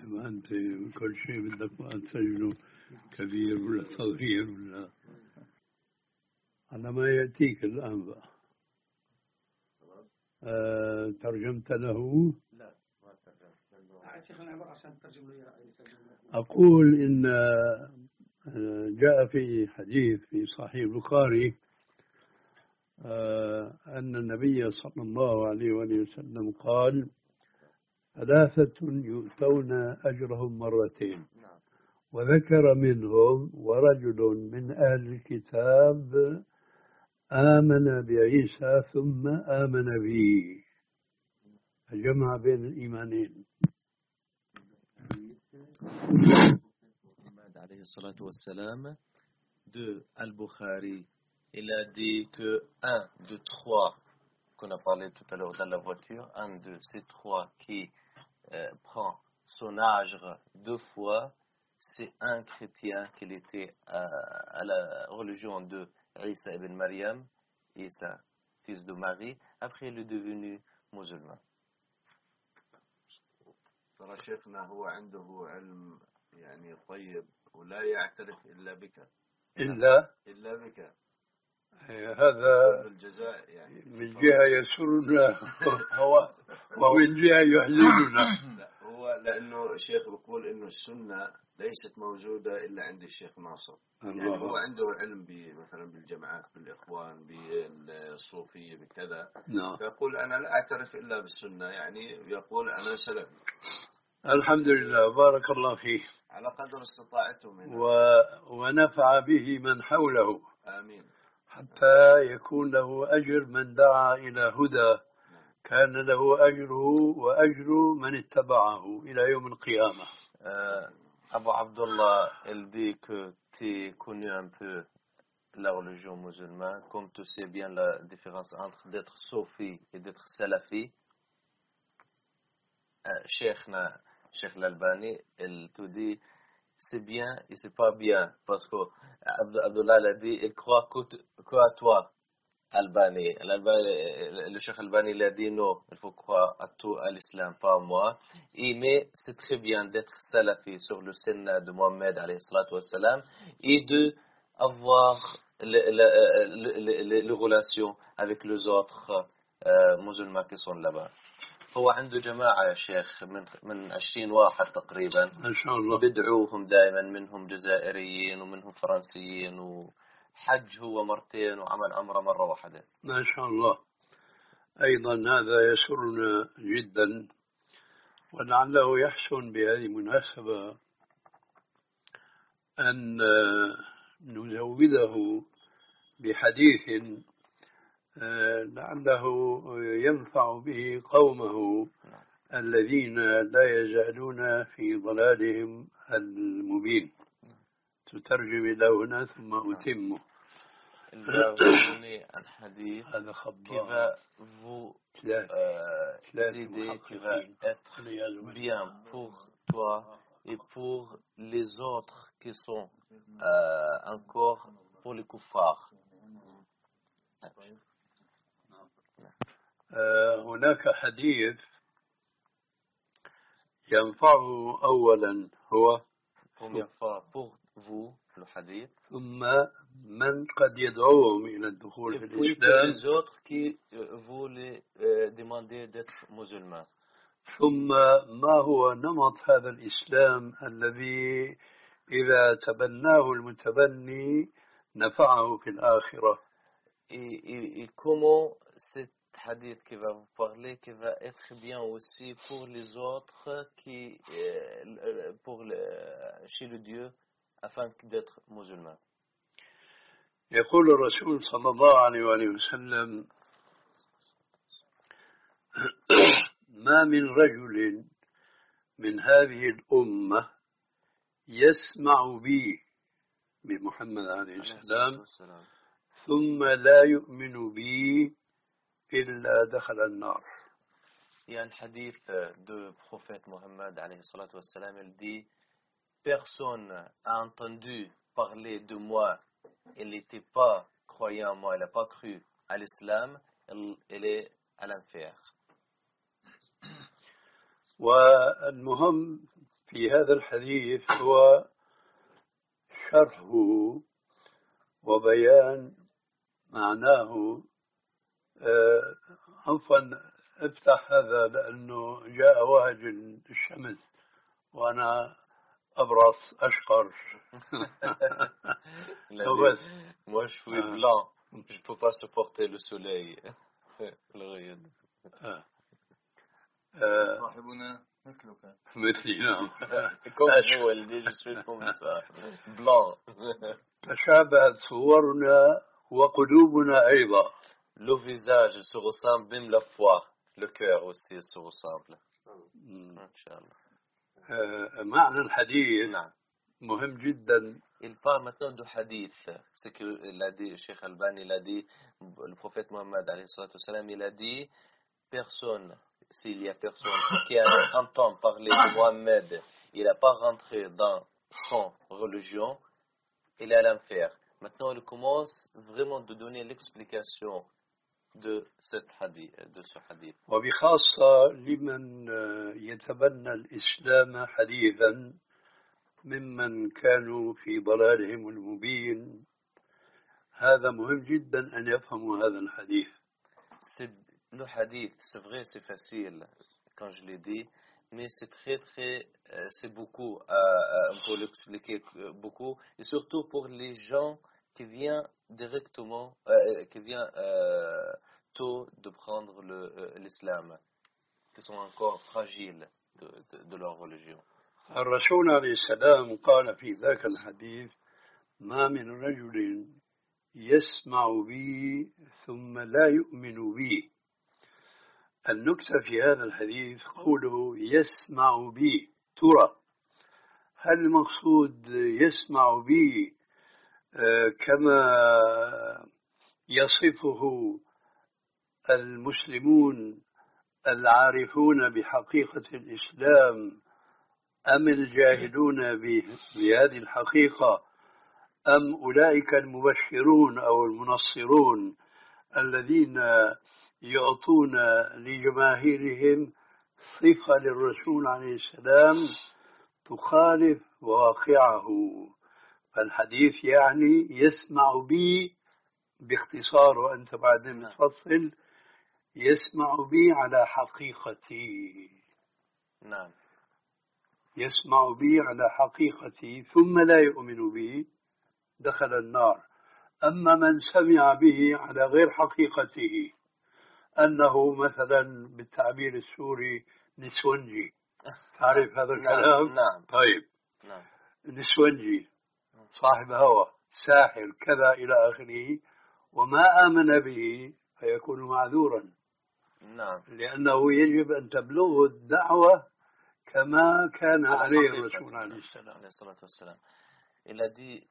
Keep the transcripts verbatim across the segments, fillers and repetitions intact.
ما أنت كل شيء بدك ما تسجله كبير ولا صغير ولا على ما يأتيك الآن بقى. أه ترجمت له؟ لا ما ترجمت. أقول إن جاء في حديث في صحيح البخاري أن النبي صلى الله عليه وآله وسلم قال: ثلاثة يؤتون أجرهم مرتين، وذكر منهم ورجل من أهل الكتاب آمن بعيسى ثم آمن به، فجمع بين الإيمانين. محمد عليه الصلاة والسلام de Al-Bukhari, il a dit que un de trois qu'on a parlé tout à l'heure dans la voiture, un de ces trois qui euh, prend son âge deux fois, c'est un chrétien qui était à, à la religion de Isa ibn Maryam, Isa, fils de Marie. Après, il est devenu musulman. ترى شيخنا هو عنده علم يعني طيب ولا يعترف إلا بك إلا إلا بك هذا الجزاء يعني من جهة يسرنا هو ومن جهة يحزننا. لا هو لأنه الشيخ بيقول إنه السنة ليست موجودة إلا عند الشيخ ناصر. يعني هو عنده علم مثلا بالجماعات بالإخوان بالصوفية بكذا، نعم. فيقول أنا لا أعترف إلا بالسنة، يعني يقول أنا سلفي. الحمد لله، بارك الله فيه، على قدر استطاعته منه و... ونفع به من حوله. آمين. حتى يكون له أجر من دعا إلى هدى، كان له أجره وأجر من اتبعه إلى يوم القيامة. Abu Abdullah, elle dit que tu connais un peu la religion musulmane, comme tu sais bien la différence entre d'être soufi et d'être salafi. Cheikhna, Cheikh l'Albani, elle te dit c'est bien et c'est pas bien, parce que Abdullah l'a dit, il croit qu'à toi, Albani. Le Cheikh Albani l'a dit non, il faut croire à tout, à l'islam, pas à moi. Et, mais c'est très bien d'être salafi sur le sunnah de Mohammed alayhi salatu wassalam et de avoir les, les, les, les, les relations avec les autres euh, musulmans qui sont là-bas. هو عنده جماعة يا شيخ من من عشرين واحد تقريبا ما شاء الله، بدعوهم دائما، منهم جزائريين ومنهم فرنسيين، وحج هو مرتين وعمل عمرة مرة واحدة. ما شاء الله. أيضا هذا يسرنا جدا، ولعله يحسن بهذه المناسبة أن نزوده بحديث لعله ينفع به قومه الذين لا يزالون في ضلالهم المبين. تترجم إلى هنا ثم أتمه. هذا خبار qui va vous euh, aider, qui va être bien pour toi et pour les autres qui sont euh, encore pour les kuffars. هناك حديث ينفعه أولا هو pour vous le hadith, ثم من قد يدعوهم إلى الدخول في الإسلام، les autres qui vous les euh, demandez d'être musulmans. ثم ما هو نمط هذا الإسلام الذي إذا تبناه المتبني نفعه في الآخرة. Et, et, et comment cet hadith qui va vous parler, qui va être bien aussi pour les autres, qui, euh, pour le, chez le Dieu, afin d'être musulman. يقول الرسول صلى الله عليه وآله وسلم: ما من رجل من هذه الأمة يسمع بي بمحمد عليه السلام ثم لا يؤمن بي إلا دخل النار. Il y a un hadith de prophète Mohammed alayhi salatu wassalam, il dit: personne a entendu parler de moi, il n'était pas croyant en moi, il n'a pas cru à l'islam, il, il est à l'enfer. والمهم في هذا الحديث هو شرحه وبيان معناه. آه، عفوا افتح هذا لأنه جاء وهج الشمس وأنا أبرص أشقر. Moi je suis blanc, je ne peux pas supporter le soleil. صاحبنا مثلك مثلي نعم. comme vous, elle dit je suis comme ça, blanc. تشابهت صورنا وقلوبنا أيضا. Le visage se ressemble, même la foi, le cœur aussi se ressemble. Inch'Allah. معنى الحديث نعم. مهم جدا. Il parle maintenant du hadith. C'est que il a dit, Cheikh Albani, il a dit, le prophète Mohammed, alayhi salatu wassalam, il a dit, personne, s'il y a personne qui entend parler de Mohammed, il n'a pas rentré dans son religion, il est à l'enfer. Maintenant, il commence vraiment de donner l'explication de cette hadith, de ce hadith. وبخاصة لمن يتبنى الإسلام حديثا ممن كانوا في ضلالهم المبين، هذا مهم جدا أن يفهموا هذا الحديث. C'est, le hadith, c'est vrai, c'est facile quand je l'ai dit, mais c'est très très, euh, c'est beaucoup, euh, euh, on peut l'expliquer beaucoup, et surtout pour les gens qui viennent directement, euh, qui viennent euh, tôt de prendre le, euh, l'islam, qui sont encore fragiles de, de, de leur religion. الرسول عليه السلام قال في ذاك الحديث: ما من رجل يسمع بي ثم لا يؤمن بي. النكتة في هذا الحديث قوله يسمع بي. ترى هل المقصود يسمع بي كما يصفه المسلمون العارفون بحقيقة الإسلام، أم الجاهلون بهذه الحقيقة، أم أولئك المبشرون أو المنصرون الذين يعطون لجماهيرهم صفة للرسول عليه السلام تخالف واقعه؟ فالحديث يعني يسمع بي باختصار، وأنت بعدين تفصل، يسمع بي على حقيقتي. نعم. يسمع بي على حقيقتي ثم لا يؤمن بي دخل النار. أما من سمع به على غير حقيقته، أنه مثلا بالتعبير السوري نسونجي، تعرف هذا الكلام؟ نعم. طيب. نعم. نسونجي صاحب هوى ساحر كذا إلى آخره، وما آمن به فيكون معذورا. نعم. لأنه يجب أن تبلغه الدعوة كما كان عليه الرسول عليه الصلاة والسلام. Il a dit,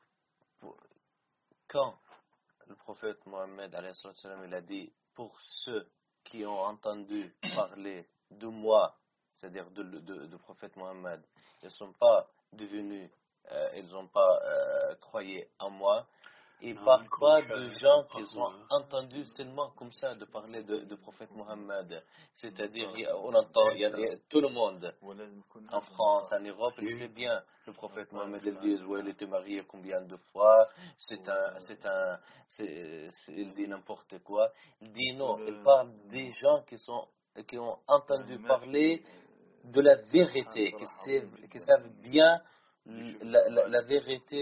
quand le prophète Mohammed alayhi sallam, il a dit, pour ceux qui ont entendu parler de moi, c'est-à-dire du de, de, de prophète Mohammed, ils ne sont pas devenus, euh, ils n'ont pas euh, croyé en moi. Il ne parle pas de gens qui ont entendu seulement comme ça de parler de, de prophète Mohammed. C'est-à-dire, on entend, il y a, il y a, tout le monde, en France, en Europe, il sait bien, le prophète Mohammed, il dit, ouais, il était marié combien de fois, c'est un, c'est un, c'est, c'est, il dit n'importe quoi. Il dit non, il parle des gens qui sont, qui ont entendu parler de la vérité, qui savent, qui savent bien La, la, la vérité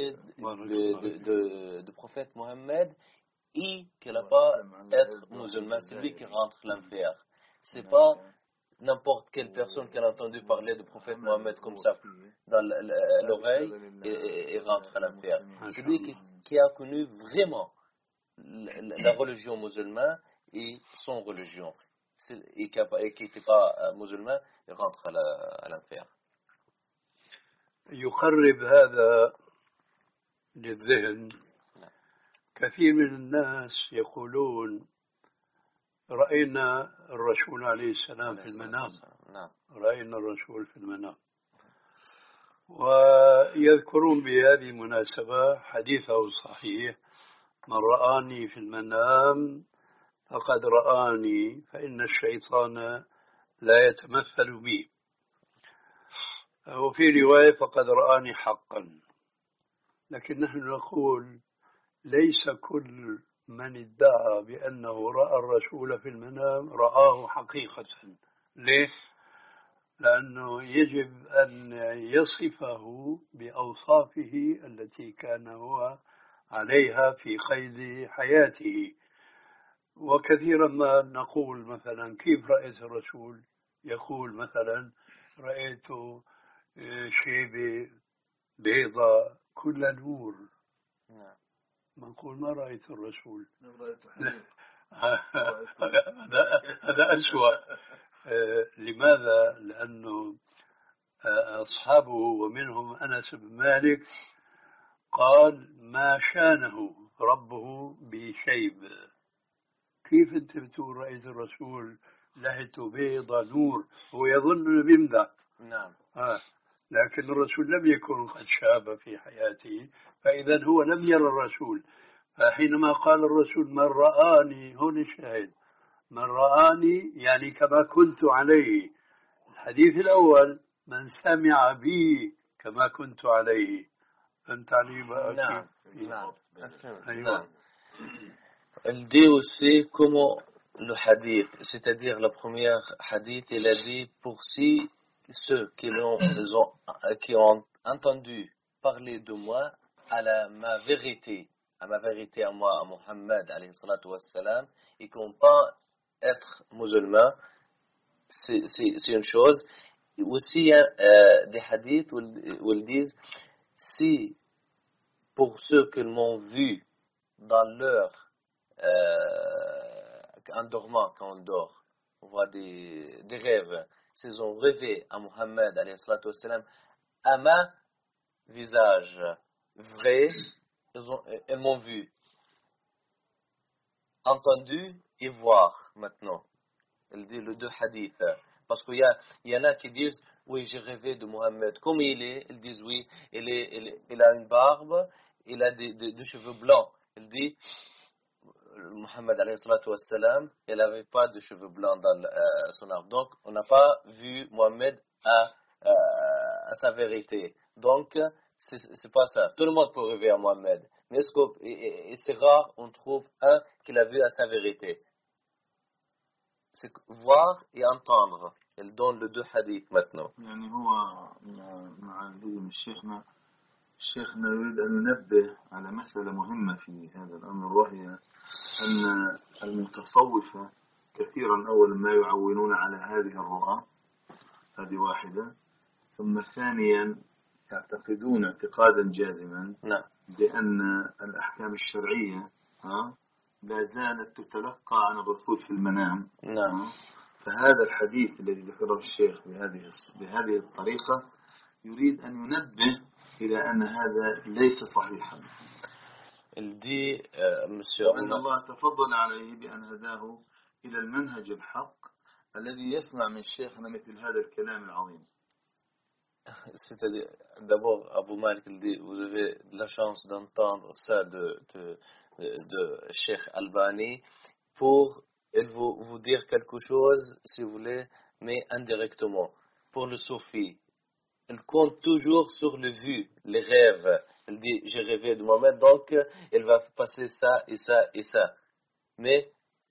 du prophète Mohammed et qu'il n'a pas être musulman, c'est lui qui rentre l'enfer. C'est pas n'importe quelle personne qui a entendu parler du prophète Mohammed comme ça dans l'oreille et, et, et rentre à l'enfer. C'est lui qui, qui a connu vraiment la, la religion musulmane et son religion. Et qui n'était pas musulman, il rentre à l'enfer. يقرب هذا للذهن. كثير من الناس يقولون رأينا الرسول عليه السلام في المنام، رأينا الرسول في المنام، ويذكرون بهذه المناسبة حديثه الصحيح: من رآني في المنام فقد رآني، فإن الشيطان لا يتمثل بي. وفي رواية فقد رآني حقا. لكن نحن نقول ليس كل من ادعى بأنه رأى الرسول في المنام رآه حقيقة. ليه؟ لأنه يجب أن يصفه بأوصافه التي كان هو عليها في قيد حياته. وكثيرا ما نقول مثلا كيف رأيت الرسول؟ يقول مثلا رأيت شيبة بيضاء كل نور. نقول ما رأيت الرسول. هذا هذا أسوأ. لماذا؟ لأنه أصحابه ومنهم أنس بن مالك قال ما شانه ربه بشيب. كيف أنت بتقول رأيت الرسول لهته بيضة نور؟ هو يظن أنه بيمدح. نعم. آه. لكن الرسول لم يكن قد شاب في حياته، فإذا هو لم يرى الرسول. فحينما قال الرسول من رآني، هون الشاهد، من رآني يعني كما كنت عليه. الحديث الأول من سمع بي كما كنت عليه. فهمت علي بقى؟ نعم نعم. أيوة. Elle dit aussi comment le hadith, c'est-à-dire le premier hadith, il a dit pour si ceux qui, l'ont, ils ont, qui ont entendu parler de moi à la, ma vérité, à ma vérité à moi, à Mohammed, alayhi salatu wassalam, et qui n'ont pas être musulmans, c'est, c'est, c'est une chose. Aussi, il y a euh, des hadiths où, où ils disent si pour ceux qui m'ont vu dans leur Euh, en dormant, quand on dort, on voit des, des rêves. S'ils ont rêvé à Mohammed, alayhi salatu wassalam, à ma visage vrai, ils, ont, ils m'ont vu, entendu et voir maintenant. Il dit le deux hadiths. Parce qu'il y, a, il y en a qui disent, oui, j'ai rêvé de Mohammed. Comme il est, ils disent, oui, il, est, il, il a une barbe, il a des, des, des cheveux blancs. Il dit, Mohammed alayhi salatu wassalam, il n'avait pas de cheveux blancs dans euh, son arbre. Donc, on n'a pas vu Mohammed à, euh, à sa vérité. Donc, c'est, c'est pas ça. Tout le monde peut rêver à Mohammed. Mais est-ce que, et, et c'est rare, on trouve un qu'il a vu à sa vérité. C'est voir et entendre. Il donne les deux hadiths maintenant. يعني هو مع الشيخنا الشيخنا يريد أن ينبه على مسألة مهمة في هذا الأمر، وهي أن المتصوفة كثيرا أولا ما يعولون على هذه الرؤى، هذه واحدة. ثم ثانيا يعتقدون اعتقادا جازما نعم. بأن الأحكام الشرعية لا زالت تتلقى عن الرسول في المنام. نعم. فهذا الحديث الذي ذكره الشيخ بهذه بهذه الطريقة يريد أن ينبه إلى أن هذا ليس صحيحا. Il dit, euh, monsieur وأن الله تفضل عليه بأن هداه إلى المنهج الحق الذي يسمع من شيخنا مثل هذا الكلام العظيم. C'est-à-dire, d'abord, Abu Malik il dit, vous avez la chance d'entendre ça de, de, de, de Cheikh Albani pour il vous, vous dire quelque chose, si vous voulez, mais indirectement. Pour le soufi, il compte toujours sur le vu, les rêves. Il dit, j'ai rêvé de Mohammed, donc il va passer ça et ça et ça. Mais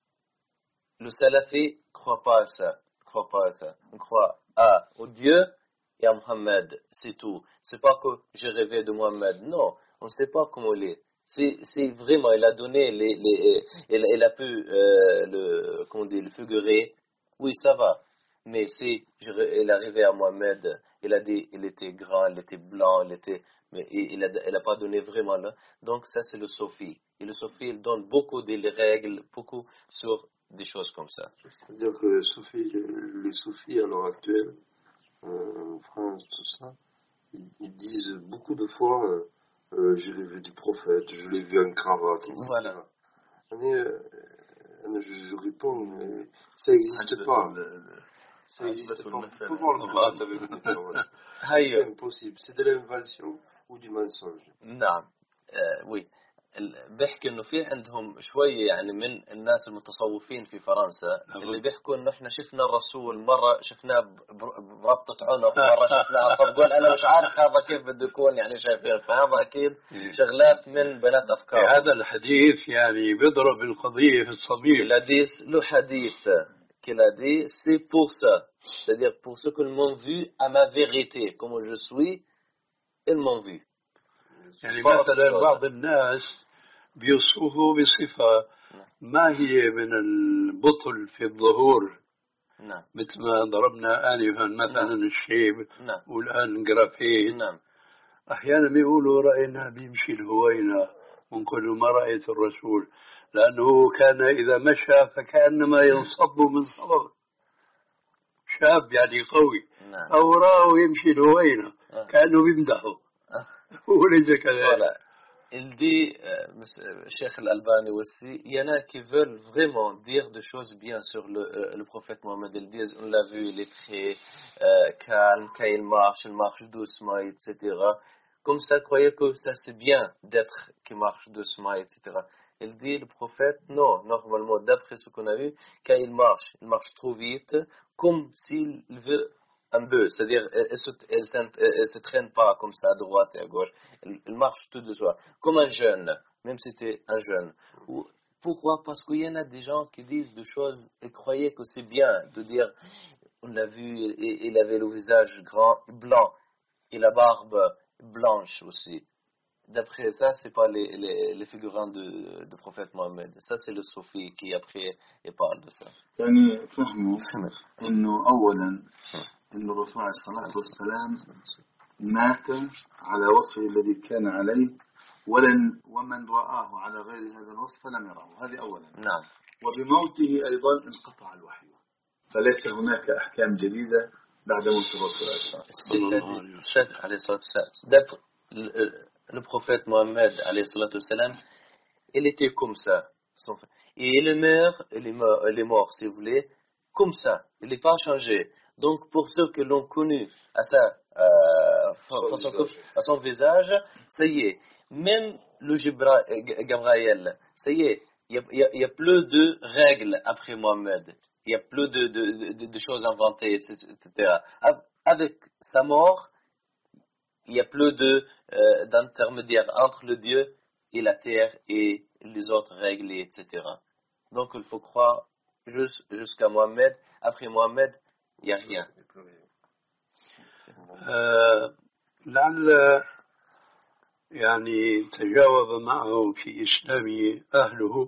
le salafi ne croit pas à ça. Ne croit pas à ça. On croit à, au Dieu et à Mohammed, c'est tout. C'est pas que j'ai rêvé de Mohammed. Non, on ne sait pas comment il est. C'est, c'est vraiment, il a donné, les, les, il, il a pu euh, le, comment dire, le figurer. Oui, ça va. Mais si je, il est arrivé à Mohammed, il a dit, il était grand, il était blanc, il était, mais il n'a il a pas donné vraiment là. Donc ça, c'est le Sofi. Et le Sofi, il donne beaucoup de règles, beaucoup sur des choses comme ça. C'est-à-dire que les Soufis, les Soufis à l'heure actuelle, euh, en France, tout ça, ils, ils disent beaucoup de fois, euh, euh, je l'ai vu du prophète, je l'ai vu en cravate, et cetera. Voilà. Mais, euh, je, je réponds, mais ça n'existe pas. Ça n'existe pas. On peut voir le prophète avec une cravate. C'est impossible. C'est de l'invention ou du mensonge. Non, euh, oui. بيحكي انه في عندهم شويه يعني من الناس المتصوفين في فرنسا اللي بيحكوا انه احنا شفنا الرسول مره شفناه بربطه عنق مره شفناه فبقول انا مش عارف هذا كيف بده يكون يعني شايفين فهذا اكيد شغلات من بنات افكار. هذا الحديث يعني بيضرب القضيه في الصميم. Il a dit le hadith qu'il a dit c'est pour ça, c'est-à-dire pour ceux qui m'ont vu à ma vérité comme je suis ils m'ont vu. يعني مثلا بعض الناس بيوصفه بصفة ما هي من البطل في الظهور نعم. مثل ما ضربنا آنفا مثلا نعم. الشيب نعم. والآن جرافيت نعم. أحيانا بيقولوا رأينا بيمشي الهوينة ونقول ما رأيت الرسول لأنه كان إذا مشى فكأنما ينصب من صبب شاب يعني قوي نعم. أو راه يمشي الهوينة كأنه بيمدحه Voilà. Il dit, euh, Cheikh Al-Albani aussi, il y en a qui veulent vraiment dire des choses bien sur le, euh, le prophète Mohammed. Ils disent, on l'a vu, il est très euh, calme, quand il marche, il marche doucement, et cetera. Comme ça, croyez que ça c'est bien d'être qui marche doucement, et cetera. Il dit, le prophète, non, normalement, d'après ce qu'on a vu, quand il marche, il marche trop vite, comme s'il veut un peu, c'est-à-dire elle ne se traîne pas comme ça à droite et à gauche, elle, elle marche tout de soi, comme un jeune, même si c'était un jeune. Pourquoi? Parce qu'il y en a des gens qui disent des choses et croyaient que c'est bien de dire, on l'a vu, il, il avait le visage grand, blanc, et la barbe blanche aussi. D'après ça, c'est pas les, les, les figurants de, de prophète Mohammed. Ça, c'est le Soufi qui après il parle de ça. يعني فهموا إنه أولاً إن الرسول عليه الصلاة والسلام مات على وصفه الذي كان عليه ولن ومن رآه على غير هذا الوصف فلم يراه. هذه أولاً. نعم. وبموته أيضاً انقطع الوحي فليس هناك أحكام جديدة بعد موت الرسول عليه الصلاة والسلام. Le prophète Mohammed alayhi salatu wassalam, il était comme ça. Et il est mort, il est mort, il est mort si vous voulez, comme ça. Il n'est pas changé. Donc pour ceux qui l'ont connu à sa euh, façon, à son visage, ça y est. Même le Gibra, Gabriel, ça y est. Il n'y a, a, a plus de règles après Mohammed. Il n'y a plus de, de, de, de choses inventées, et cetera. Avec sa mort, il n'y a plus de, euh, d'intermédiaire entre le Dieu et la terre et les autres règles, et cetera. Donc il faut croire juste, jusqu'à Mohammed. Après Mohammed, il n'y a rien. لعل يعني تجاوب معه في إسلامه أهله.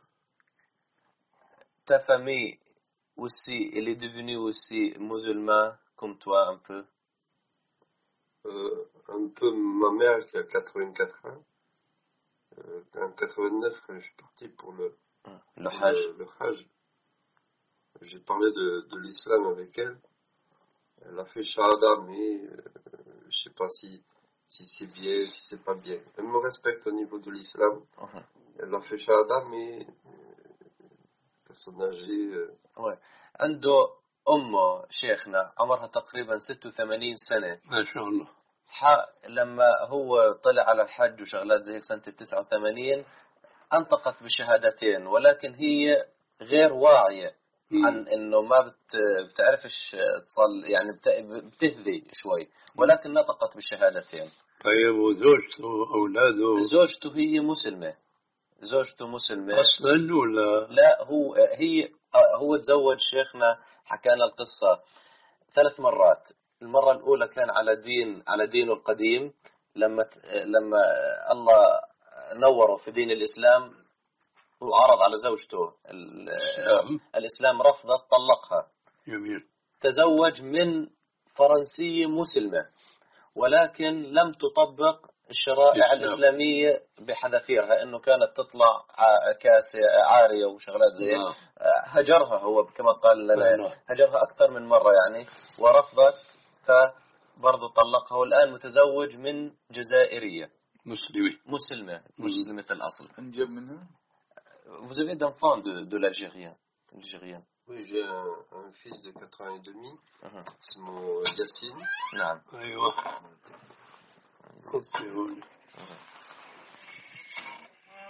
Ta famille aussi, elle est devenue aussi musulmane comme toi un peu. Euh, un peu ma mère qui a quatre-vingt-quatre ans. Euh, en quatre-vingt-neuf, quand je suis parti pour le, le Hajj. Le, le Hajj, j'ai parlé de, de l'islam avec elle. Elle a fait Shahada, mais euh, je ne sais pas si, si c'est bien, si c'est pas bien. Elle me respecte au niveau de l'islam. Uh-huh. Elle a fait Shahada, mais euh, personne âgée. Euh... Ouais. عنده أمه شيخنا عمرها تقريبا ستة وثمانين سنة ما شاء الله. لما هو طلع على الحج وشغلات زي هيك سنة تسعة وثمانين أنطقت بشهادتين ولكن هي غير واعية م. عن إنه ما بت بتعرفش تصل يعني بتهذي شوي ولكن نطقت بشهادتين. طيب وزوجته أولاده؟ زوجته هي مسلمة. زوجته مسلمة أصلا ولا؟ لا هو هي هو تزوج شيخنا حكانا القصة ثلاث مرات. المرة الأولى كان على دين على دينه القديم لما لما الله نوره في دين الإسلام وعرض على زوجته الإسلام, الإسلام رفضت طلقها. جميل. تزوج من فرنسية مسلمة ولكن لم تطبق الشرائع الإسلامية بحذافيرها إنه كانت تطلع كاسة عارية وشغلات زي نعم. هجرها هو كما قال لنا هجرها أكثر من مرة يعني ورفضت فبرضه طلقها والآن متزوج من جزائرية مسلمة مسلمة مسلمة الأصل. أنجب منها؟ Vous avez d'enfants de, de l'Algérien? Algérien. Oui, j'ai un, un fils de quatre ans et demi. Uh-huh. C'est mon Yassine. نعم. أيوة.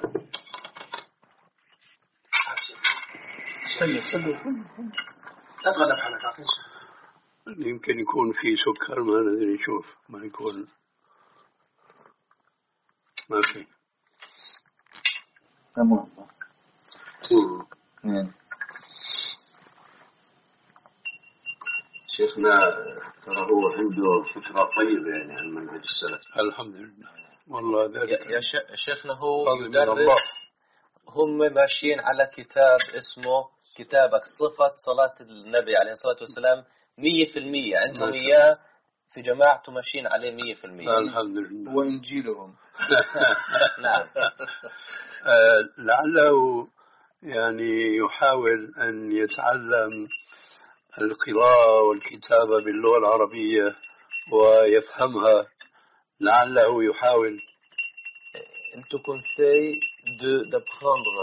استنى استنى لا تغلب حالك. يمكن يكون في سكر ما ندري نشوف ما يكون ما في تمام. شيخنا ترى هو عنده فكرة طيبة يعني عن منهج السلف. الحمد لله والله ذلك يا شيخنا هو يدرس هم ماشيين على كتاب اسمه كتابك صفة صلاة النبي عليه الصلاة والسلام مية في المية عندهم إياه في جماعته ماشيين عليه مية في المية. الحمد لله. وإنجيلهم. نعم. لعله يعني يحاول أن يتعلم القراءة والكتابة باللغة العربية ويفهمها. لعله يحاول. Il te conseille de d'apprendre.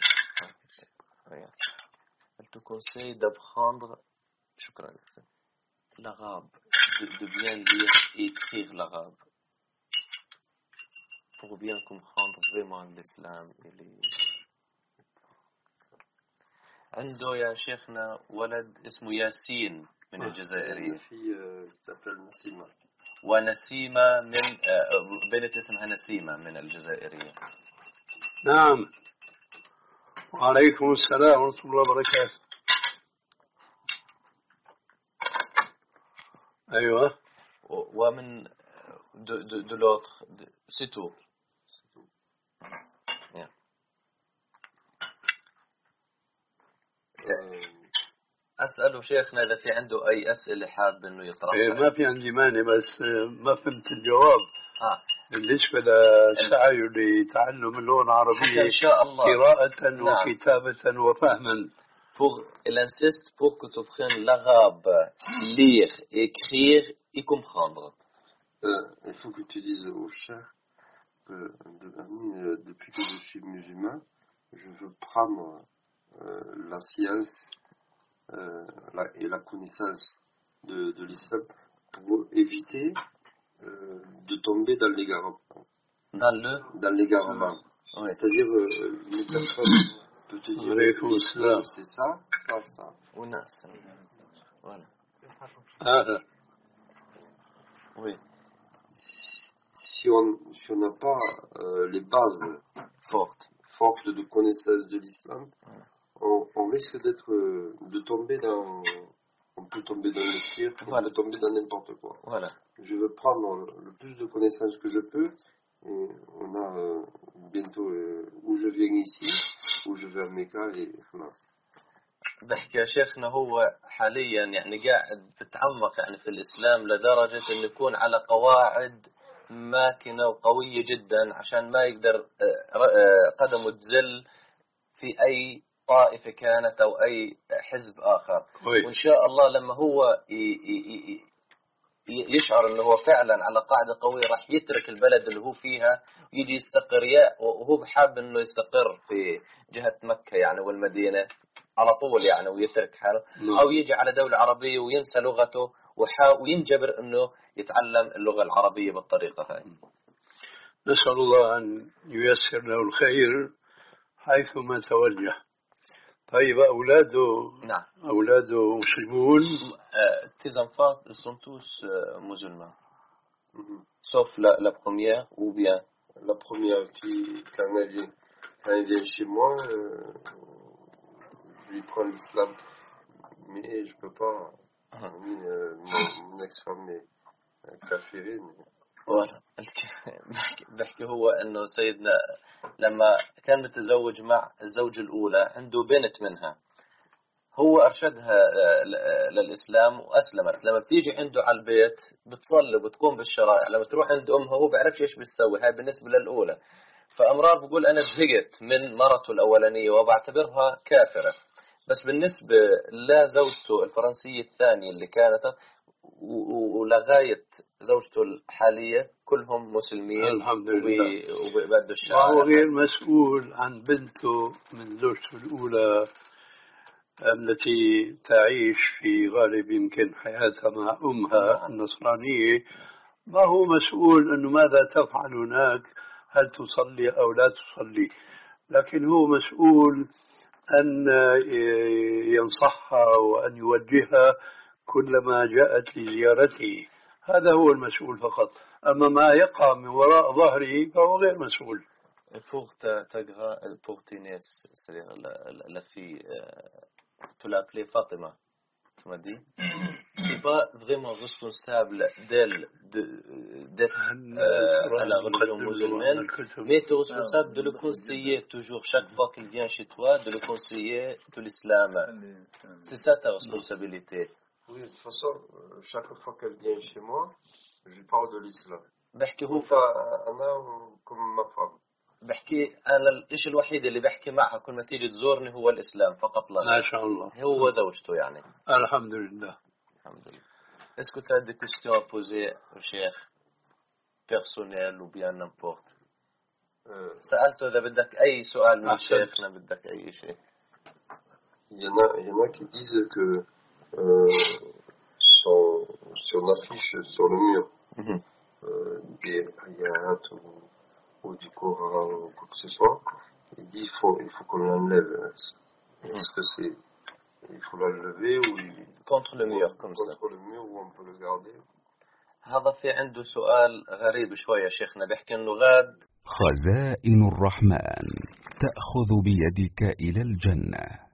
Il te conseille d'apprendre l'arabe, de, de bien lire et écrire l'arabe pour bien comprendre vraiment l'islam et les. عنده يا شيخنا ولد اسمه ياسين من الجزائرية. في تسمى نسيمة. ونسيمة من بنت اسمها نسيمة من الجزائرية. نعم. وعليكم السلام ورحمة الله وبركاته. أيوة. ومن de l'autre c'est tout. أسأله شيخنا إذا في عنده أي أسئلة حاب إنه يطرحها. إيه ما في عندي مانع بس ما فهمت الجواب. آه. بالنسبة للسعي لتعلم اللغة العربية إن شاء الله قراءة نعم. وكتابة وفهما. Pour, il insiste pour que tu apprennes l'arabe, lire, écrire et comprendre. Euh, il faut que tu dises au cher que de, depuis que je suis musulman, je veux prendre euh, la science euh, la, et la connaissance de, de l'islam pour éviter euh, de tomber dans l'égarement. Dans le Dans l'égarement. Oui. C'est-à-dire euh, une personne peut te dire l'islam c'est ça, ça, ça. Voilà. Ah. Oui. Si, si on si on n'a pas euh, les bases fortes fortes de connaissance de l'islam, ouais. on, on risque d'être de tomber dans on peut tomber dans le shirk, voilà. On peut tomber dans n'importe quoi. Voilà. Je veux prendre le plus de connaissances que je peux. Et on a euh, bientôt euh, où je viens ici, où je vais à Mecca et خلاص. بحكي يا شيخنا هو حاليا يعني قاعد بتعمق يعني في الإسلام لدرجة إنه يكون على قواعد ماكنة وقوية جدا عشان ما يقدر قدمه تزل في أي طائفة كانت أو أي حزب آخر. وإن شاء الله لما هو يشعر إنه هو فعلا على قاعدة قوية راح يترك البلد اللي هو فيها ويجي يستقر يا وهو بحاب إنه يستقر في جهة مكة يعني والمدينة على طول يعني ويترك حاله أو يجي على دولة عربية وينسى لغته وينجبر إنه يتعلم اللغة العربية بالطريقة هاي. نسأل الله أن ييسر له الخير حيثما توجه. طيب أولاده نعم أولاده مسلمون. Tes enfants sont tous euh, musulmans. Mm-hmm. Sauf la, la première ou bien la première qui quand elle vient, quand elle vient chez moi euh, je lui prends l'islam mais je peux pas uh-huh. ni, euh, mon, mon ex-femme est كافرين. بحكي هو انه سيدنا لما كان متزوج مع الزوجة الاولى عنده بنت منها هو ارشدها للاسلام واسلمت. لما بتيجي عنده على البيت بتصلي وبتقوم بالشرائع. لما تروح عند امها هو بعرفش ايش بتسوي. هاي بالنسبة للاولى. فامرار بقول انا زهقت من مرته الاولانية وبعتبرها كافرة. بس بالنسبة لزوجته الفرنسية الثانية اللي كانت ولغاية زوجته الحالية كلهم مسلمين الحمد لله وبيبدوا الشارع. وهو غير مسؤول عن بنته من زوجته الأولى التي تعيش في غالب يمكن حياتها مع أمها النصرانية. ما هو مسؤول أنه ماذا تفعل هناك هل تصلي أو لا تصلي، لكن هو مسؤول أن ينصحها وأن يوجهها كلما جاءت لزيارته، هذا هو المسؤول فقط. أما ما يقع من وراء ظهره فهو غير مسؤول. Pour ta, ta gra... pour tes nièces, c'est-à-dire la, la, la fille, euh, tu l'as appelée Fatima, tu m'as dit. Tu n'es pas vraiment responsable d'elle, de, d'être euh, à la religion musulmane, mais tu es responsable de le conseiller toujours, chaque fois qu'il vient chez toi, de le conseiller de l'islam. C'est ça ta responsabilité. Oui, de toute façon, chaque fois qu'elle vient chez moi, je lui parle de l'islam. بحكي هو أنا comme ma femme. بحكي أنا الإشي الوحيد اللي بحكي معها كل ما تيجي تزورني هو الإسلام فقط لا غير. ما شاء الله. هو وزوجته يعني. الحمد لله. الحمد لله. Est-ce que tu as des questions à poser au cheikh personnelles ou bien n'importe? سألته إذا بدك أي سؤال من شيخنا بدك أي شيء. Il y en a, il y en a qui disent que euh, sur, sur une affiche sur le mur, mm-hmm. euh, des ayats ou, ou du Coran ou quoi que ce soit, il dit il faut, il faut qu'on l'enlève. Mm-hmm. Est-ce que c'est, il faut l'enlever ou il, contre le mur comme contre ça? Contre le mur ou on peut le garder? هذا في عنده سؤال غريب شوية شيخنا، بيحكي إنه غاد خزائن الرحمن تأخذ بيدك إلى الجنة.